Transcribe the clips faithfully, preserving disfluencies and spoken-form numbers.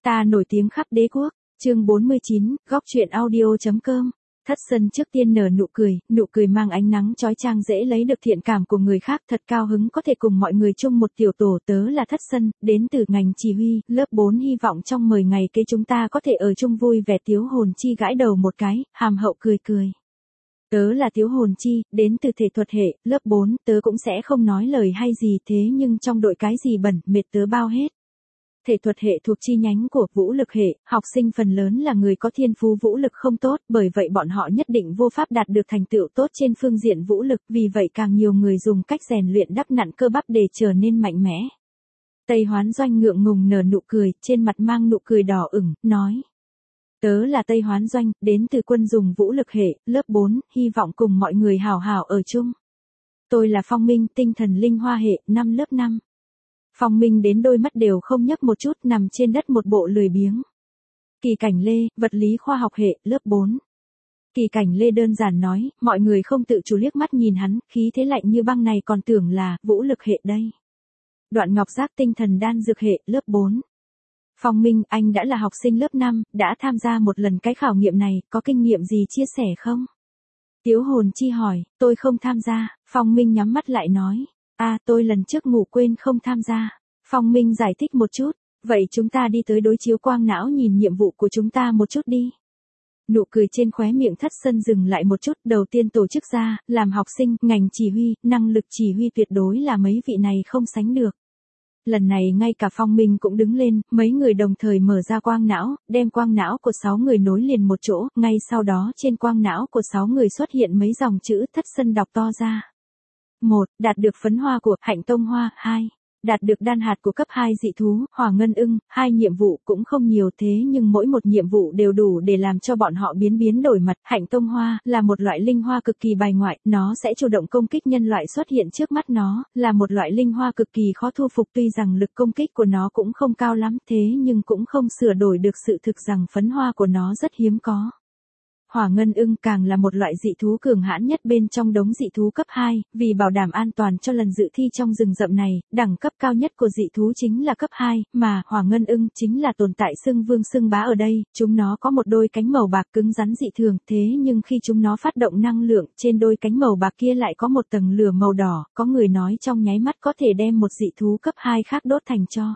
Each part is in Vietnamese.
Ta nổi tiếng khắp đế quốc, chương bốn mươi chín, góc truyện audio chấm com. Thất Sân trước tiên nở nụ cười, nụ cười mang ánh nắng chói chang dễ lấy được thiện cảm của người khác, thật cao hứng có thể cùng mọi người chung một tiểu tổ. Tớ là Thất Sân, đến từ ngành chỉ huy, lớp bốn, hy vọng trong mười ngày kế chúng ta có thể ở chung vui vẻ. Tiếu Hồn Chi gãi đầu một cái, hàm hậu cười cười. Tớ là Tiếu Hồn Chi, đến từ thể thuật hệ, lớp bốn, tớ cũng sẽ không nói lời hay gì, thế nhưng trong đội cái gì bẩn, mệt tớ bao hết. Thể thuật hệ thuộc chi nhánh của vũ lực hệ, học sinh phần lớn là người có thiên phú vũ lực không tốt, bởi vậy bọn họ nhất định vô pháp đạt được thành tựu tốt trên phương diện vũ lực, vì vậy càng nhiều người dùng cách rèn luyện đắp nặn cơ bắp để trở nên mạnh mẽ. Tây Hoán Doanh ngượng ngùng nở nụ cười, trên mặt mang nụ cười đỏ ửng, nói. Tớ là Tây Hoán Doanh, đến từ quân dùng vũ lực hệ, lớp bốn, hy vọng cùng mọi người hảo hảo ở chung. Tôi là Phong Minh, tinh thần linh hoa hệ, năm lớp năm. Phong Minh đến đôi mắt đều không nhấc một chút, nằm trên đất một bộ lười biếng. Kỳ Cảnh Lê, vật lý khoa học hệ, lớp bốn. Kỳ Cảnh Lê đơn giản nói, mọi người không tự chủ liếc mắt nhìn hắn, khí thế lạnh như băng này còn tưởng là vũ lực hệ đây. Đoạn Ngọc Giác, tinh thần đan dược hệ, lớp bốn. Phong Minh, anh đã là học sinh lớp năm, đã tham gia một lần cái khảo nghiệm này, có kinh nghiệm gì chia sẻ không? Tiếu Hồn Chi hỏi, tôi không tham gia. Phong Minh nhắm mắt lại nói. À, tôi lần trước ngủ quên không tham gia. Phong Minh giải thích một chút, vậy chúng ta đi tới đối chiếu quang não nhìn nhiệm vụ của chúng ta một chút đi. Nụ cười trên khóe miệng Thất Sân dừng lại một chút, đầu tiên tổ chức ra, làm học sinh, ngành chỉ huy, năng lực chỉ huy tuyệt đối là mấy vị này không sánh được. Lần này ngay cả Phong Minh cũng đứng lên, mấy người đồng thời mở ra quang não, đem quang não của sáu người nối liền một chỗ, ngay sau đó trên quang não của sáu người xuất hiện mấy dòng chữ. Thất Sân đọc to ra. một. Đạt được phấn hoa của Hạnh Tông Hoa. Hai. Đạt được đan hạt của cấp hai dị thú, Hỏa Ngân Ưng. Hai nhiệm vụ cũng không nhiều thế nhưng mỗi một nhiệm vụ đều đủ để làm cho bọn họ biến biến đổi mặt. Hạnh Tông Hoa là một loại linh hoa cực kỳ bài ngoại, nó sẽ chủ động công kích nhân loại xuất hiện trước mắt. Nó là một loại linh hoa cực kỳ khó thu phục, tuy rằng lực công kích của nó cũng không cao lắm, thế nhưng cũng không sửa đổi được sự thực rằng phấn hoa của nó rất hiếm có. Hỏa Ngân Ưng càng là một loại dị thú cường hãn nhất bên trong đống dị thú cấp hai, vì bảo đảm an toàn cho lần dự thi trong rừng rậm này, đẳng cấp cao nhất của dị thú chính là cấp hai, mà Hỏa Ngân Ưng chính là tồn tại xưng vương xưng bá ở đây. Chúng nó có một đôi cánh màu bạc cứng rắn dị thường, thế nhưng khi chúng nó phát động năng lượng, trên đôi cánh màu bạc kia lại có một tầng lửa màu đỏ, có người nói trong nháy mắt có thể đem một dị thú cấp hai khác đốt thành tro.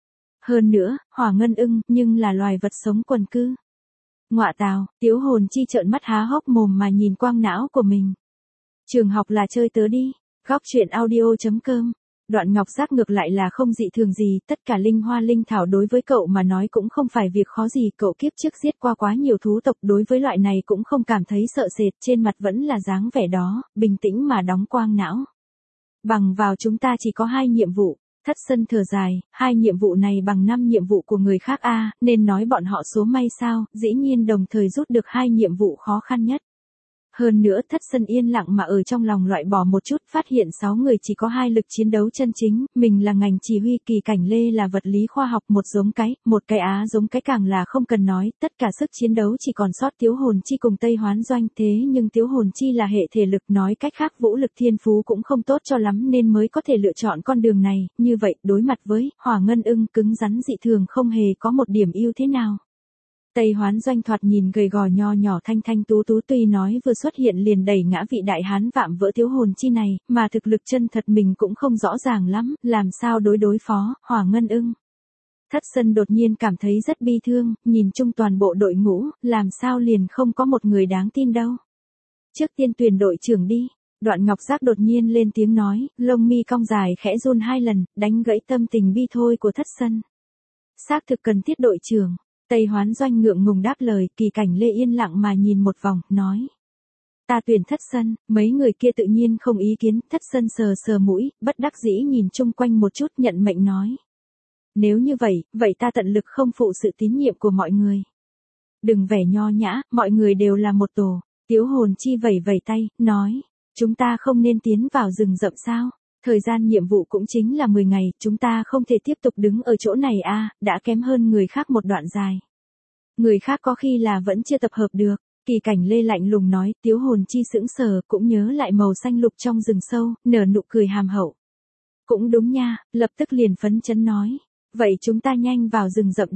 Hơn nữa, Hỏa Ngân Ưng nhưng là loài vật sống quần cư. Ngọa tào, Tiếu Hồn Chi trợn mắt há hốc mồm mà nhìn quang não của mình. Trường học là chơi tớ đi, góc truyện audio chấm com. Đoạn Ngọc Giác ngược lại là không dị thường gì, tất cả linh hoa linh thảo đối với cậu mà nói cũng không phải việc khó gì, cậu kiếp trước giết qua quá nhiều thú tộc, đối với loại này cũng không cảm thấy sợ sệt, trên mặt vẫn là dáng vẻ đó, bình tĩnh mà đóng quang não. Bằng vào chúng ta chỉ có hai nhiệm vụ. Thất Sân thở dài, hai nhiệm vụ này bằng năm nhiệm vụ của người khác a, à, nên nói bọn họ số may sao, dĩ nhiên đồng thời rút được hai nhiệm vụ khó khăn nhất. Hơn nữa Thất Sân yên lặng mà ở trong lòng loại bỏ một chút, phát hiện sáu người chỉ có hai lực chiến đấu chân chính, mình là ngành chỉ huy, Kỳ Cảnh Lê là vật lý khoa học, một giống cái, một cái á giống cái càng là không cần nói, tất cả sức chiến đấu chỉ còn sót Tiếu Hồn Chi cùng Tây Hoán Doanh, thế nhưng Tiếu Hồn Chi là hệ thể lực, nói cách khác vũ lực thiên phú cũng không tốt cho lắm nên mới có thể lựa chọn con đường này, như vậy đối mặt với Hỏa Ngân Ưng cứng rắn dị thường không hề có một điểm ưu thế nào. Tây Hoán Doanh thoạt nhìn gầy gò nho nhỏ thanh thanh tú tú, tuy nói vừa xuất hiện liền đẩy ngã vị đại hán vạm vỡ Tiếu Hồn Chi này, mà thực lực chân thật mình cũng không rõ ràng lắm, làm sao đối đối phó, Hỏa Ngân Ưng. Thất Sân đột nhiên cảm thấy rất bi thương, nhìn chung toàn bộ đội ngũ, làm sao liền không có một người đáng tin đâu. Trước tiên tuyển đội trưởng đi. Đoạn Ngọc Giác đột nhiên lên tiếng nói, lông mi cong dài khẽ run hai lần, đánh gãy tâm tình bi thôi của Thất Sân. Xác thực cần thiết đội trưởng. Tây Hoán Doanh ngượng ngùng đáp lời, Kỳ Cảnh Lê yên lặng mà nhìn một vòng, nói. Ta tuyển Thất Sân, mấy người kia tự nhiên không ý kiến, Thất Sân sờ sờ mũi, bất đắc dĩ nhìn chung quanh một chút nhận mệnh nói. Nếu như vậy, vậy ta tận lực không phụ sự tín nhiệm của mọi người. Đừng vẻ nho nhã, mọi người đều là một tổ. Tiếu Hồn Chi vẩy vẩy tay, nói. Chúng ta không nên tiến vào rừng rậm sao? Thời gian nhiệm vụ cũng chính là mười ngày, chúng ta không thể tiếp tục đứng ở chỗ này a, à, đã kém hơn người khác một đoạn dài. Người khác có khi là vẫn chưa tập hợp được. Kỳ Cảnh Lê lạnh lùng nói, Tiếu Hồn Chi sững sờ, cũng nhớ lại màu xanh lục trong rừng sâu, nở nụ cười hàm hậu. Cũng đúng nha, lập tức liền phấn chấn nói. Vậy chúng ta nhanh vào rừng rậm đi.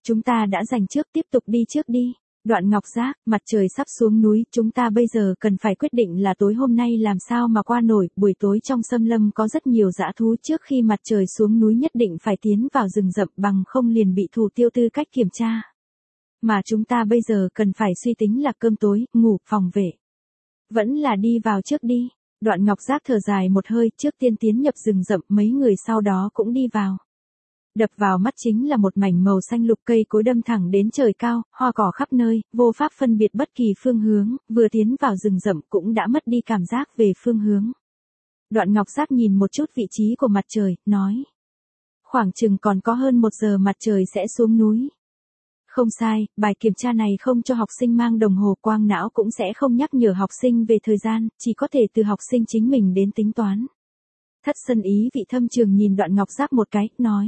Chúng ta đã giành trước, tiếp tục đi trước đi. Đoạn Ngọc Giác, mặt trời sắp xuống núi, chúng ta bây giờ cần phải quyết định là tối hôm nay làm sao mà qua nổi, buổi tối trong xâm lâm có rất nhiều dã thú, trước khi mặt trời xuống núi nhất định phải tiến vào rừng rậm, bằng không liền bị thủ tiêu tư cách kiểm tra. Mà chúng ta bây giờ cần phải suy tính là cơm tối, ngủ, phòng vệ. Vẫn là đi vào trước đi. Đoạn Ngọc Giác thở dài một hơi, trước tiên tiến nhập rừng rậm, mấy người sau đó cũng đi vào. Đập vào mắt chính là một mảnh màu xanh lục, cây cối đâm thẳng đến trời cao, hoa cỏ khắp nơi, vô pháp phân biệt bất kỳ phương hướng, vừa tiến vào rừng rậm cũng đã mất đi cảm giác về phương hướng. Đoạn Ngọc Giác nhìn một chút vị trí của mặt trời, nói. Khoảng chừng còn có hơn một giờ mặt trời sẽ xuống núi. Không sai, bài kiểm tra này không cho học sinh mang đồng hồ, quang não cũng sẽ không nhắc nhở học sinh về thời gian, chỉ có thể từ học sinh chính mình đến tính toán. Thất Sân ý vị thâm trường nhìn Đoạn Ngọc Giác một cái, nói.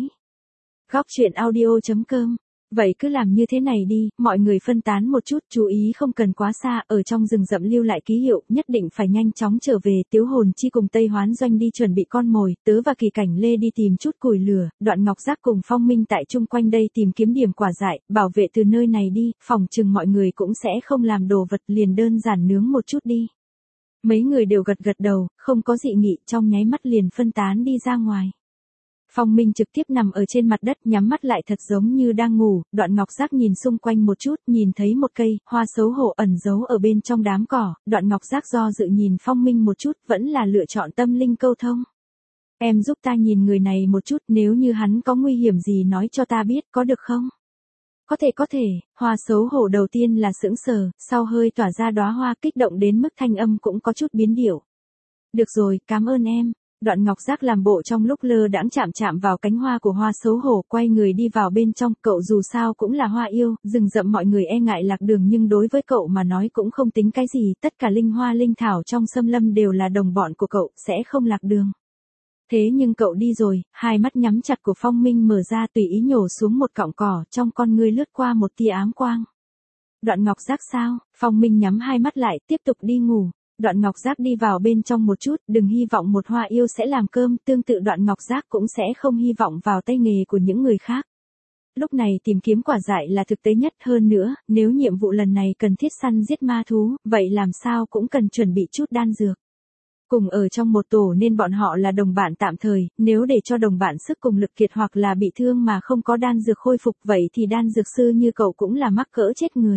Góc truyện audio chấm com. Vậy cứ làm như thế này đi, mọi người phân tán một chút, chú ý không cần quá xa, ở trong rừng rậm lưu lại ký hiệu, nhất định phải nhanh chóng trở về. Tiếu Hồn Chi cùng Tây Hoán Doanh đi chuẩn bị con mồi, Tớ và Kỳ Cảnh Lê đi tìm chút củi lửa, Đoạn Ngọc Giác cùng Phong Minh tại chung quanh đây tìm kiếm điểm quả dại, bảo vệ từ nơi này đi, phòng chừng mọi người cũng sẽ không làm đồ vật, liền đơn giản nướng một chút đi. Mấy người đều gật gật đầu, không có dị nghị, trong nháy mắt liền phân tán đi ra ngoài. Phong Minh trực tiếp nằm ở trên mặt đất, nhắm mắt lại thật giống như đang ngủ. Đoạn Ngọc Giác nhìn xung quanh một chút, nhìn thấy một cây hoa xấu hổ ẩn giấu ở bên trong đám cỏ. Đoạn Ngọc Giác do dự nhìn Phong Minh một chút, vẫn là lựa chọn tâm linh câu thông. Em giúp ta nhìn người này một chút, nếu như hắn có nguy hiểm gì nói cho ta biết, có được không? Có thể có thể. Hoa xấu hổ đầu tiên là sững sờ, sau hơi tỏa ra đóa hoa, kích động đến mức thanh âm cũng có chút biến điệu. Được rồi, cảm ơn em. Đoạn Ngọc Giác làm bộ trong lúc lơ đãng chạm chạm vào cánh hoa của hoa xấu hổ, quay người đi vào bên trong. Cậu dù sao cũng là hoa yêu, rừng rậm mọi người e ngại lạc đường, nhưng đối với cậu mà nói cũng không tính cái gì, tất cả linh hoa linh thảo trong xâm lâm đều là đồng bọn của cậu, sẽ không lạc đường. Thế nhưng cậu đi rồi, hai mắt nhắm chặt của Phong Minh mở ra, tùy ý nhổ xuống một cọng cỏ, trong con ngươi lướt qua một tia ám quang. Đoạn Ngọc Giác sao? Phong Minh nhắm hai mắt lại, tiếp tục đi ngủ. Đoạn Ngọc Giác đi vào bên trong một chút, đừng hy vọng một hoa yêu sẽ làm cơm, tương tự Đoạn Ngọc Giác cũng sẽ không hy vọng vào tay nghề của những người khác. Lúc này tìm kiếm quả dại là thực tế nhất, hơn nữa, nếu nhiệm vụ lần này cần thiết săn giết ma thú, vậy làm sao cũng cần chuẩn bị chút đan dược. Cùng ở trong một tổ nên bọn họ là đồng bạn tạm thời, nếu để cho đồng bạn sức cùng lực kiệt hoặc là bị thương mà không có đan dược khôi phục, vậy thì đan dược sư như cậu cũng là mắc cỡ chết người.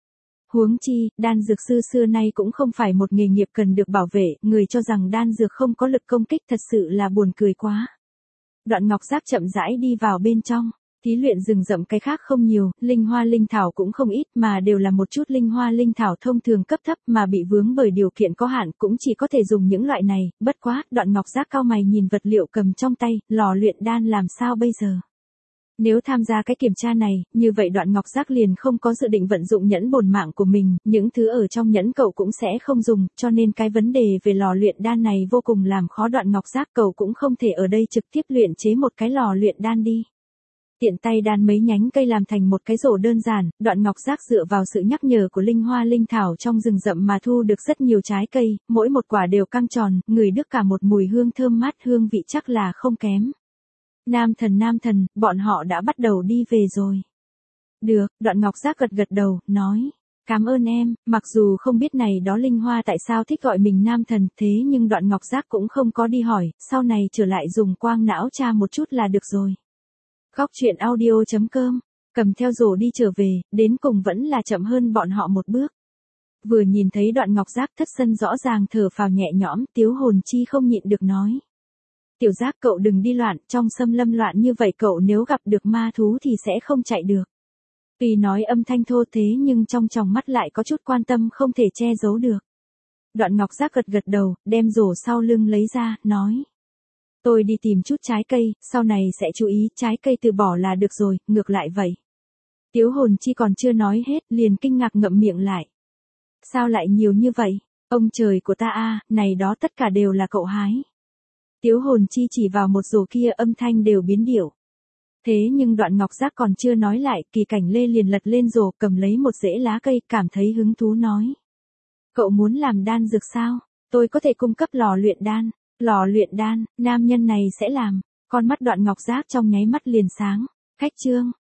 Huống chi, đan dược sư xưa nay cũng không phải một nghề nghiệp cần được bảo vệ, người cho rằng đan dược không có lực công kích thật sự là buồn cười quá. Đoạn Ngọc Giác chậm rãi đi vào bên trong, thí luyện rừng rậm cái khác không nhiều, linh hoa linh thảo cũng không ít, mà đều là một chút linh hoa linh thảo thông thường cấp thấp mà bị vướng bởi điều kiện có hạn, cũng chỉ có thể dùng những loại này. Bất quá, Đoạn Ngọc Giác cau mày nhìn vật liệu cầm trong tay, lò luyện đan làm sao bây giờ? Nếu tham gia cái kiểm tra này, như vậy Đoạn Ngọc Giác liền không có dự định vận dụng nhẫn bổn mạng của mình, những thứ ở trong nhẫn cậu cũng sẽ không dùng, cho nên cái vấn đề về lò luyện đan này vô cùng làm khó Đoạn Ngọc Giác, cậu cũng không thể ở đây trực tiếp luyện chế một cái lò luyện đan đi. Tiện tay đan mấy nhánh cây làm thành một cái rổ đơn giản, Đoạn Ngọc Giác dựa vào sự nhắc nhở của linh hoa linh thảo trong rừng rậm mà thu được rất nhiều trái cây, mỗi một quả đều căng tròn, ngửi được cả một mùi hương thơm mát, hương vị chắc là không kém. Nam thần nam thần, bọn họ đã bắt đầu đi về rồi. Được, Đoạn Ngọc Giác gật gật đầu, nói. Cảm ơn em, mặc dù không biết này đó linh hoa tại sao thích gọi mình nam thần, thế nhưng Đoạn Ngọc Giác cũng không có đi hỏi, sau này trở lại dùng quang não tra một chút là được rồi. Góc truyện audio chấm com, cầm theo rổ đi trở về, đến cùng vẫn là chậm hơn bọn họ một bước. Vừa nhìn thấy Đoạn Ngọc Giác, Thất Sân rõ ràng thở phào nhẹ nhõm, Tiếu Hồn Chi không nhịn được nói. Tiểu Giác cậu đừng đi loạn, trong xâm lâm loạn như vậy cậu nếu gặp được ma thú thì sẽ không chạy được. Tuy nói âm thanh thô thế nhưng trong tròng mắt lại có chút quan tâm không thể che giấu được. Đoạn Ngọc Giác gật gật đầu, đem rổ sau lưng lấy ra, nói. Tôi đi tìm chút trái cây, sau này sẽ chú ý, trái cây từ bỏ là được rồi, ngược lại vậy. Tiếu Hồn Chi còn chưa nói hết, liền kinh ngạc ngậm miệng lại. Sao lại nhiều như vậy? Ông trời của ta a, này đó tất cả đều là cậu hái. Tiếu Hồn Chi chỉ vào một rổ kia, âm thanh đều biến điệu. Thế nhưng Đoạn Ngọc Giác còn chưa nói lại, Kỳ Cảnh Lê liền lật lên rổ, cầm lấy một rễ lá cây, cảm thấy hứng thú nói. Cậu muốn làm đan dược sao? Tôi có thể cung cấp lò luyện đan. Lò luyện đan, nam nhân này sẽ làm. Con mắt Đoạn Ngọc Giác trong nháy mắt liền sáng. Khách trương,